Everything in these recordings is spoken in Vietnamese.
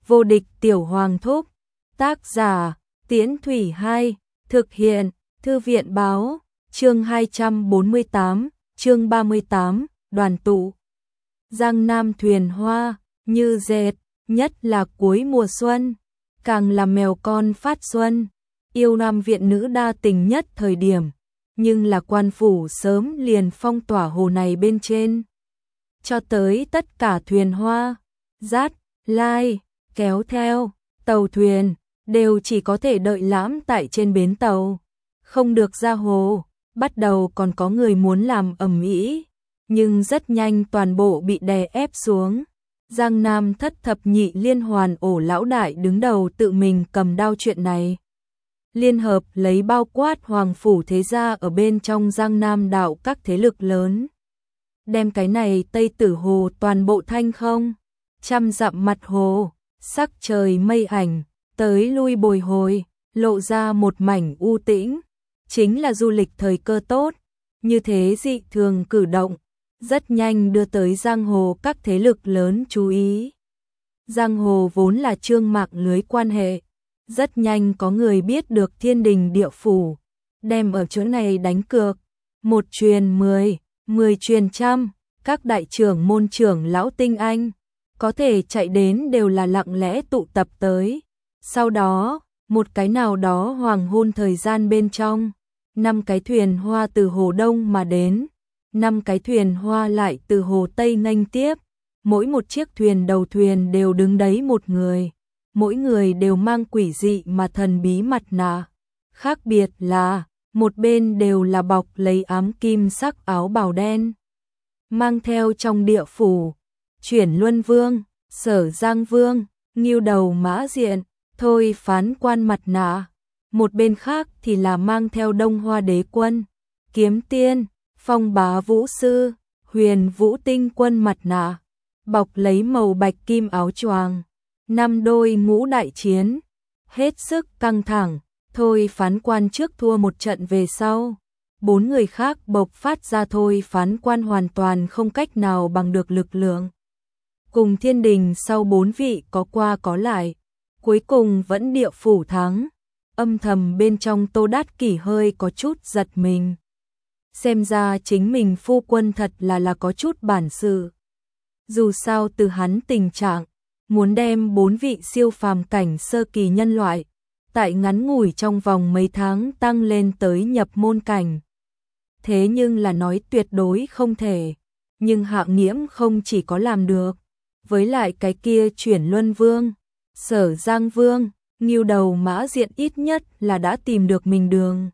Vô địch tiểu hoàng thúc. Tác giả, Tiễn Thủy 2, thực hiện, Thư viện báo, chương 248, chương 38, đoàn tụ. Giang Nam thuyền hoa, như dệt, nhất là cuối mùa xuân, càng là mèo con phát xuân, yêu nam viện nữ đa tình nhất thời điểm, nhưng là quan phủ sớm liền phong tỏa hồ này bên trên. Cho tới tất cả thuyền hoa, dát, lai, kéo theo, tàu thuyền, đều chỉ có thể đợi lãm tại trên bến tàu, không được ra hồ. Bắt đầu còn có người muốn làm ầm ĩ, nhưng rất nhanh toàn bộ bị đè ép xuống. Giang Nam thất thập nhị liên hoàn ổ lão đại đứng đầu tự mình cầm đao chuyện này. Liên hợp lấy bao quát hoàng phủ thế gia ở bên trong Giang Nam đạo các thế lực lớn. Đem cái này Tây Tử Hồ toàn bộ thanh không, trăm dặm mặt hồ, sắc trời mây ảnh, tới lui bồi hồi, lộ ra một mảnh u tĩnh. Chính là du lịch thời cơ tốt, như thế dị thường cử động, rất nhanh đưa tới giang hồ các thế lực lớn chú ý. Giang hồ vốn là trương mạng lưới quan hệ, rất nhanh có người biết được thiên đình địa phủ, đem ở chỗ này đánh cược, 1 truyền 10, 10 truyền trăm, các đại trưởng môn trưởng lão tinh anh, có thể chạy đến đều là lặng lẽ tụ tập tới. Sau đó, một cái nào đó hoàng hôn thời gian bên trong, 5 cái thuyền hoa từ hồ Đông mà đến, 5 cái thuyền hoa lại từ hồ Tây nghênh tiếp, mỗi một chiếc thuyền đầu thuyền đều đứng đấy một người, mỗi người đều mang quỷ dị mà thần bí mặt nạ, khác biệt là, một bên đều là bọc lấy ám kim sắc áo bào đen, mang theo trong địa phủ, Chuyển Luân Vương, Sở Giang Vương, Ngưu Đầu Mã Diện, Thôi Phán Quan mặt nạ. Một bên khác thì là mang theo Đông Hoa Đế Quân, Kiếm Tiên, Phong Bá Vũ Sư, Huyền Vũ Tinh Quân mặt nạ, bọc lấy màu bạch kim áo choàng, 5 đôi ngũ đại chiến, hết sức căng thẳng. Thôi Phán Quan trước thua một trận về sau, 4 người khác bộc phát ra Thôi Phán Quan hoàn toàn không cách nào bằng được lực lượng. Cùng thiên đình sau 4 vị có qua có lại, cuối cùng vẫn địa phủ thắng. Âm thầm bên trong Tô Đát Kỷ hơi có chút giật mình. Xem ra chính mình phu quân thật là có chút bản sự. Dù sao từ hắn tình trạng, muốn đem 4 vị siêu phàm cảnh sơ kỳ nhân loại, tại ngắn ngủi trong vòng mấy tháng tăng lên tới nhập môn cảnh. Thế nhưng là nói tuyệt đối không thể. Nhưng Hạng Nghiễm không chỉ có làm được, với lại cái kia Chuyển Luân Vương, Sở Giang Vương, Ngưu Đầu Mã Diện ít nhất là đã tìm được mình đường.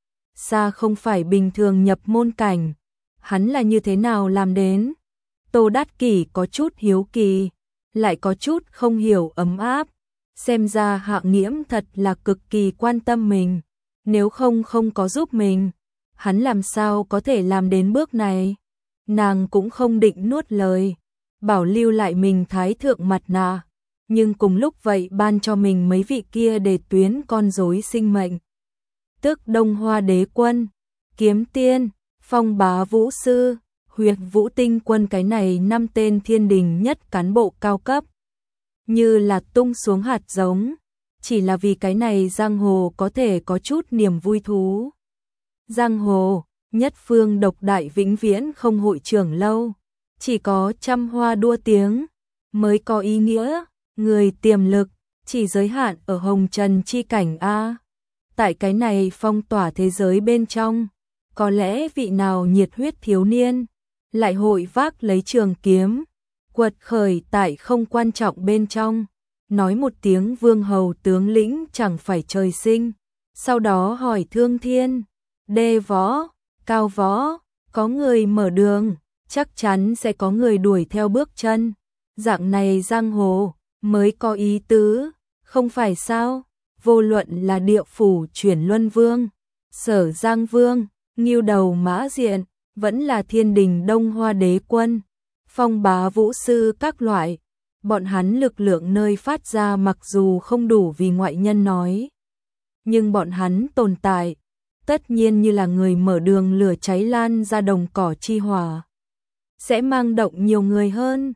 Xa không phải bình thường nhập môn cảnh, hắn là như thế nào làm đến? Tô Đát Kỷ có chút hiếu kỳ, lại có chút không hiểu ấm áp. Xem ra Hạng Nghiễm thật là cực kỳ quan tâm mình, nếu không có giúp mình, hắn làm sao có thể làm đến bước này? Nàng cũng không định nuốt lời, bảo lưu lại mình thái thượng mặt nạ. Nhưng cùng lúc vậy ban cho mình mấy vị kia để tuyến con rối sinh mệnh. Tức Đông Hoa Đế Quân, Kiếm Tiên, Phong Bá Vũ Sư, Huyền Vũ Tinh Quân, cái này 5 tên thiên đình nhất cán bộ cao cấp. Như là tung xuống hạt giống, chỉ là vì cái này giang hồ có thể có chút niềm vui thú. Giang hồ, nhất phương độc đại vĩnh viễn không hội trưởng lâu, chỉ có trăm hoa đua tiếng mới có ý nghĩa. Người tiềm lực chỉ giới hạn ở hồng trần chi cảnh a. Tại cái này phong tỏa thế giới bên trong, có lẽ vị nào nhiệt huyết thiếu niên lại hội vác lấy trường kiếm, quật khởi tại không quan trọng bên trong, nói một tiếng vương hầu tướng lĩnh chẳng phải trời sinh, sau đó hỏi thương thiên, đê võ, cao võ, có người mở đường, chắc chắn sẽ có người đuổi theo bước chân. Dạng này giang hồ mới có ý tứ, không phải sao? Vô luận là địa phủ Chuyển Luân Vương, Sở Giang Vương, Ngưu Đầu Mã Diện, vẫn là thiên đình Đông Hoa Đế Quân, Phong Bá Vũ Sư các loại, bọn hắn lực lượng nơi phát ra mặc dù không đủ vì ngoại nhân nói, nhưng bọn hắn tồn tại, tất nhiên như là người mở đường lửa cháy lan ra đồng cỏ chi hỏa, sẽ mang động nhiều người hơn.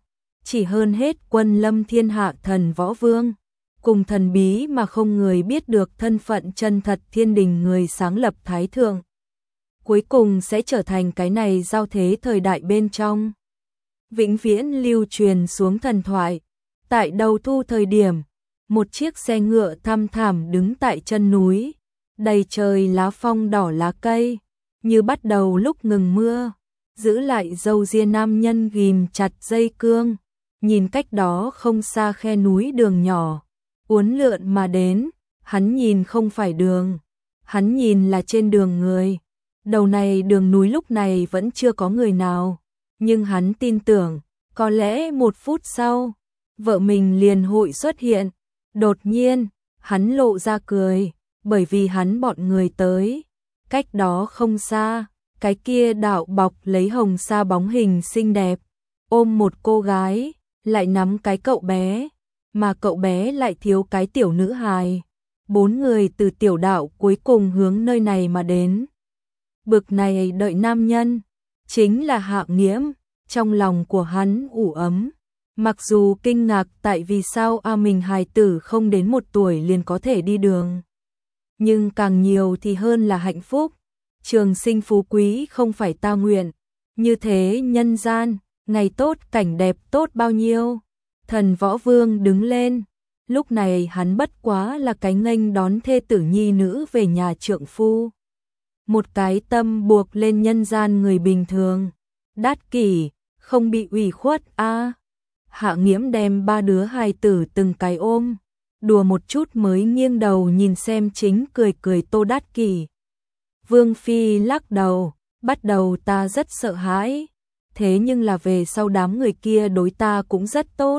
chỉ hơn hết quân lâm thiên hạ thần võ vương, cùng thần bí mà không người biết được thân phận chân thật thiên đình người sáng lập thái thượng. Cuối cùng sẽ trở thành cái này giao thế thời đại bên trong. Vĩnh viễn lưu truyền xuống thần thoại. Tại đầu thu thời điểm, một chiếc xe ngựa thăm thẳm đứng tại chân núi, đầy trời lá phong đỏ lá cây, như bắt đầu lúc ngừng mưa, giữ lại râu ria nam nhân ghim chặt dây cương, nhìn cách đó không xa khe núi đường nhỏ, uốn lượn mà đến, hắn nhìn không phải đường, hắn nhìn là trên đường người. Đầu này đường núi lúc này vẫn chưa có người nào, nhưng hắn tin tưởng, có lẽ 1 phút sau, vợ mình liền hội xuất hiện. Đột nhiên, hắn lộ ra cười, bởi vì hắn bọn người tới. Cách đó không xa, cái kia đạo bọc lấy hồng sa bóng hình xinh đẹp, ôm một cô gái, lại nắm cái cậu bé, mà cậu bé lại thiếu cái tiểu nữ hài. 4 người từ tiểu đạo cuối cùng hướng nơi này mà đến. Bực này đợi nam nhân, chính là Hạ Nghiễm, trong lòng của hắn ủ ấm. Mặc dù kinh ngạc tại vì sao mình hài tử không đến 1 tuổi liền có thể đi đường. Nhưng càng nhiều thì hơn là hạnh phúc. Trường sinh phú quý không phải ta nguyện. Như thế nhân gian, ngày tốt cảnh đẹp tốt bao nhiêu. Thần võ vương đứng lên. Lúc này hắn bất quá là cái nghênh đón thê tử nhi nữ về nhà trượng phu. Một cái tâm buộc lên nhân gian người bình thường. Đát kỷ, không bị ủy khuất a. Hạ Nghiễm đem 3 đứa hài tử từng cái ôm, đùa một chút mới nghiêng đầu nhìn xem chính cười cười Tô Đát Kỷ. Vương Phi lắc đầu, bắt đầu ta rất sợ hãi, thế nhưng là về sau đám người kia đối ta cũng rất tốt.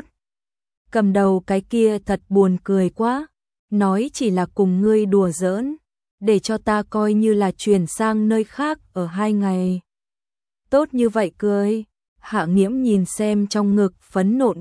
Cầm đầu cái kia thật buồn cười quá, nói chỉ là cùng ngươi đùa giỡn, để cho ta coi như là chuyển sang nơi khác ở 2 ngày. Tốt như vậy cười. Hạ Nghiễm nhìn xem trong ngực phấn nộn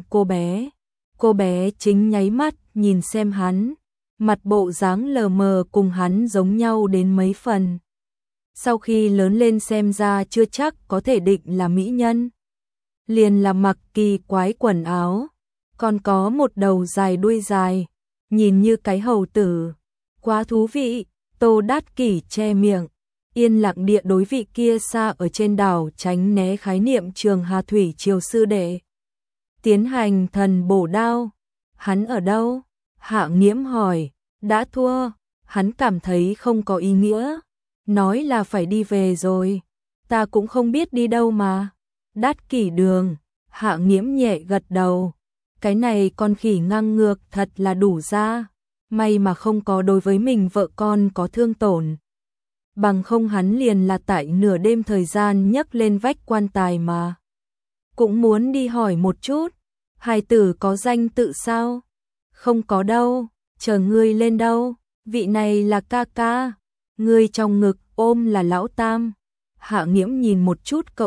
cô bé chính nháy mắt nhìn xem hắn, mặt bộ dáng lờ mờ cùng hắn giống nhau đến mấy phần. Sau khi lớn lên xem ra chưa chắc có thể định là mỹ nhân. Liền là mặc kỳ quái quần áo, còn có một đầu dài đuôi dài, nhìn như cái hầu tử. Quá thú vị, Tô Đát Kỷ che miệng. Yên lặng địa đối vị kia xa ở trên đảo tránh né khái niệm Trường Hà Thủy Triều sư đệ. Tiến hành thần bổ đao. Hắn ở đâu? Hạ Nghiễm hỏi. Đã thua. Hắn cảm thấy không có ý nghĩa. Nói là phải đi về rồi. Ta cũng không biết đi đâu mà. Đát Kỷ đường. Hạ Nghiễm nhẹ gật đầu. Cái này con khỉ ngang ngược thật là đủ ra. May mà không có đối với mình vợ con có thương tổn. Bằng không hắn liền là tại nửa đêm thời gian nhấc lên vách quan tài mà. Cũng muốn đi hỏi một chút, hài tử có danh tự sao? Không có đâu, chờ ngươi lên đâu, vị này là ca ca, ngươi trong ngực ôm là lão tam. Hạ Nghiễm nhìn một chút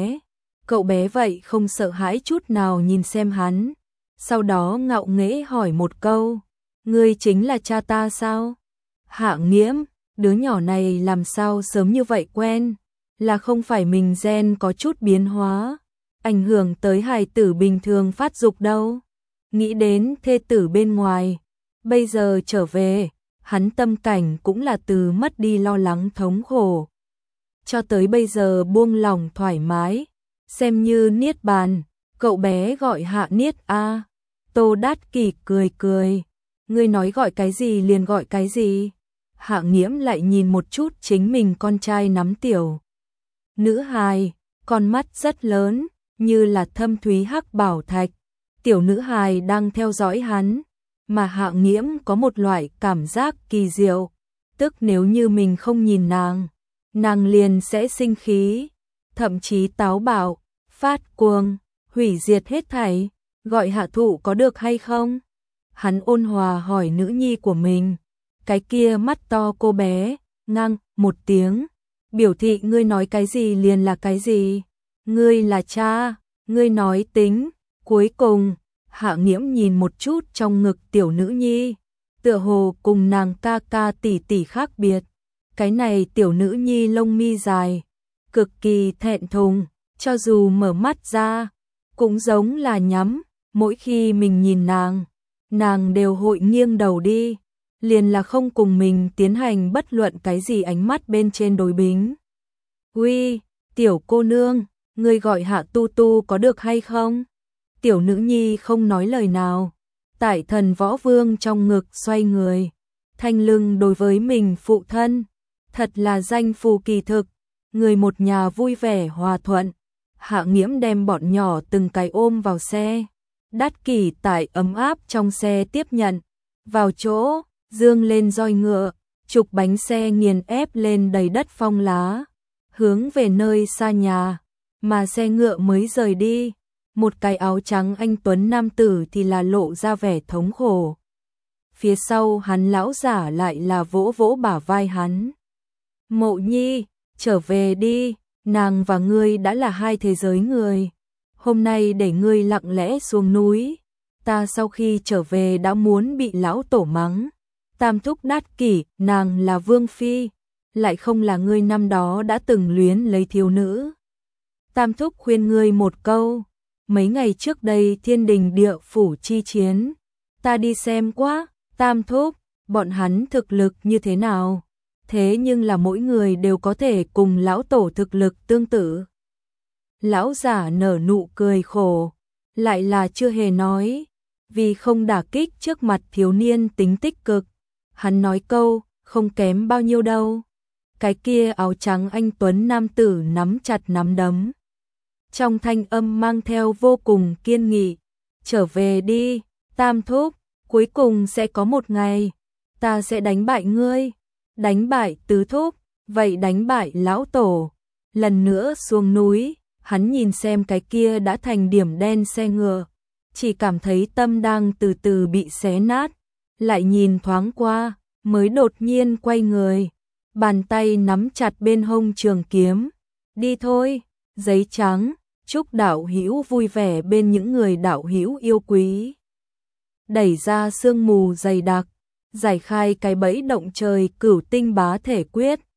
cậu bé vậy không sợ hãi chút nào nhìn xem hắn, sau đó ngạo nghễ hỏi một câu, ngươi chính là cha ta sao? Hạ Nghiễm, đứa nhỏ này làm sao sớm như vậy quen, là không phải mình gen có chút biến hóa, ảnh hưởng tới hài tử bình thường phát dục đâu. Nghĩ đến thê tử bên ngoài, bây giờ trở về, hắn tâm cảnh cũng là từ mất đi lo lắng thống khổ. Cho tới bây giờ buông lòng thoải mái, xem như niết bàn, cậu bé gọi Hạ Niết a. Tô Đát Kỷ cười cười, ngươi nói gọi cái gì liền gọi cái gì. Hạ Nghiễm lại nhìn một chút chính mình con trai nắm tiểu nữ hài, con mắt rất lớn, như là thâm thúy hắc bảo thạch. Tiểu nữ hài đang theo dõi hắn, mà Hạ Nghiễm có một loại cảm giác kỳ diệu, tức nếu như mình không nhìn nàng liền sẽ sinh khí, thậm chí táo bạo, phát cuồng, hủy diệt hết thảy. Gọi Hạ Thụ có được hay không? Hắn ôn hòa hỏi nữ nhi của mình. Cái kia mắt to cô bé, ngang một tiếng, biểu thị ngươi nói cái gì liền là cái gì, ngươi là cha, ngươi nói tính. Cuối cùng, Hạ Nghiễm nhìn một chút trong ngực tiểu nữ nhi, tựa hồ cùng nàng ca ca tỷ tỷ khác biệt. Cái này tiểu nữ nhi lông mi dài, cực kỳ thẹn thùng, cho dù mở mắt ra, cũng giống là nhắm, mỗi khi mình nhìn nàng đều hội nghiêng đầu đi, liền là không cùng mình tiến hành bất luận cái gì ánh mắt bên trên đối bính. Uy, tiểu cô nương, ngươi gọi Hạ Tu Tu có được hay không? Tiểu nữ nhi không nói lời nào, tại Thần Võ Vương trong ngực xoay người, thanh lưng đối với mình phụ thân, thật là danh phù kỳ thực, người một nhà vui vẻ hòa thuận. Hạ Nghiễm đem bọn nhỏ từng cái ôm vào xe, Đát Kỷ tại ấm áp trong xe tiếp nhận, vào chỗ, dương lên roi ngựa, trục bánh xe nghiền ép lên đầy đất phong lá, hướng về nơi xa nhà, mà xe ngựa mới rời đi, một cái áo trắng anh tuấn nam tử thì là lộ ra vẻ thống khổ. Phía sau hắn lão giả lại là vỗ vỗ bả vai hắn. Mộ Nhi, trở về đi, nàng và ngươi đã là hai thế giới người. Hôm nay để ngươi lặng lẽ xuống núi, ta sau khi trở về đã muốn bị lão tổ mắng. Tam thúc Đát Kỷ, nàng là vương phi, lại không là ngươi năm đó đã từng luyến lấy thiếu nữ. Tam thúc khuyên ngươi một câu, mấy ngày trước đây thiên đình địa phủ chi chiến, ta đi xem quá, Tam thúc, bọn hắn thực lực như thế nào? Thế nhưng là mỗi người đều có thể cùng lão tổ thực lực tương tự. Lão giả nở nụ cười khổ, lại là chưa hề nói, vì không đả kích trước mặt thiếu niên tính tích cực. Hắn nói câu, không kém bao nhiêu đâu. Cái kia áo trắng anh tuấn nam tử nắm chặt nắm đấm. Trong thanh âm mang theo vô cùng kiên nghị, trở về đi, Tam thúc, cuối cùng sẽ có một ngày, ta sẽ đánh bại ngươi, đánh bại tứ thúc, vậy đánh bại lão tổ. Lần nữa xuống núi, hắn nhìn xem cái kia đã thành điểm đen xe ngựa, chỉ cảm thấy tâm đang từ từ bị xé nát, lại nhìn thoáng qua, mới đột nhiên quay người, bàn tay nắm chặt bên hông trường kiếm, đi thôi, giấy trắng, chúc đạo hữu vui vẻ bên những người đạo hữu yêu quý. Đẩy ra sương mù dày đặc, giải khai cái bẫy động trời cửu tinh bá thể quyết.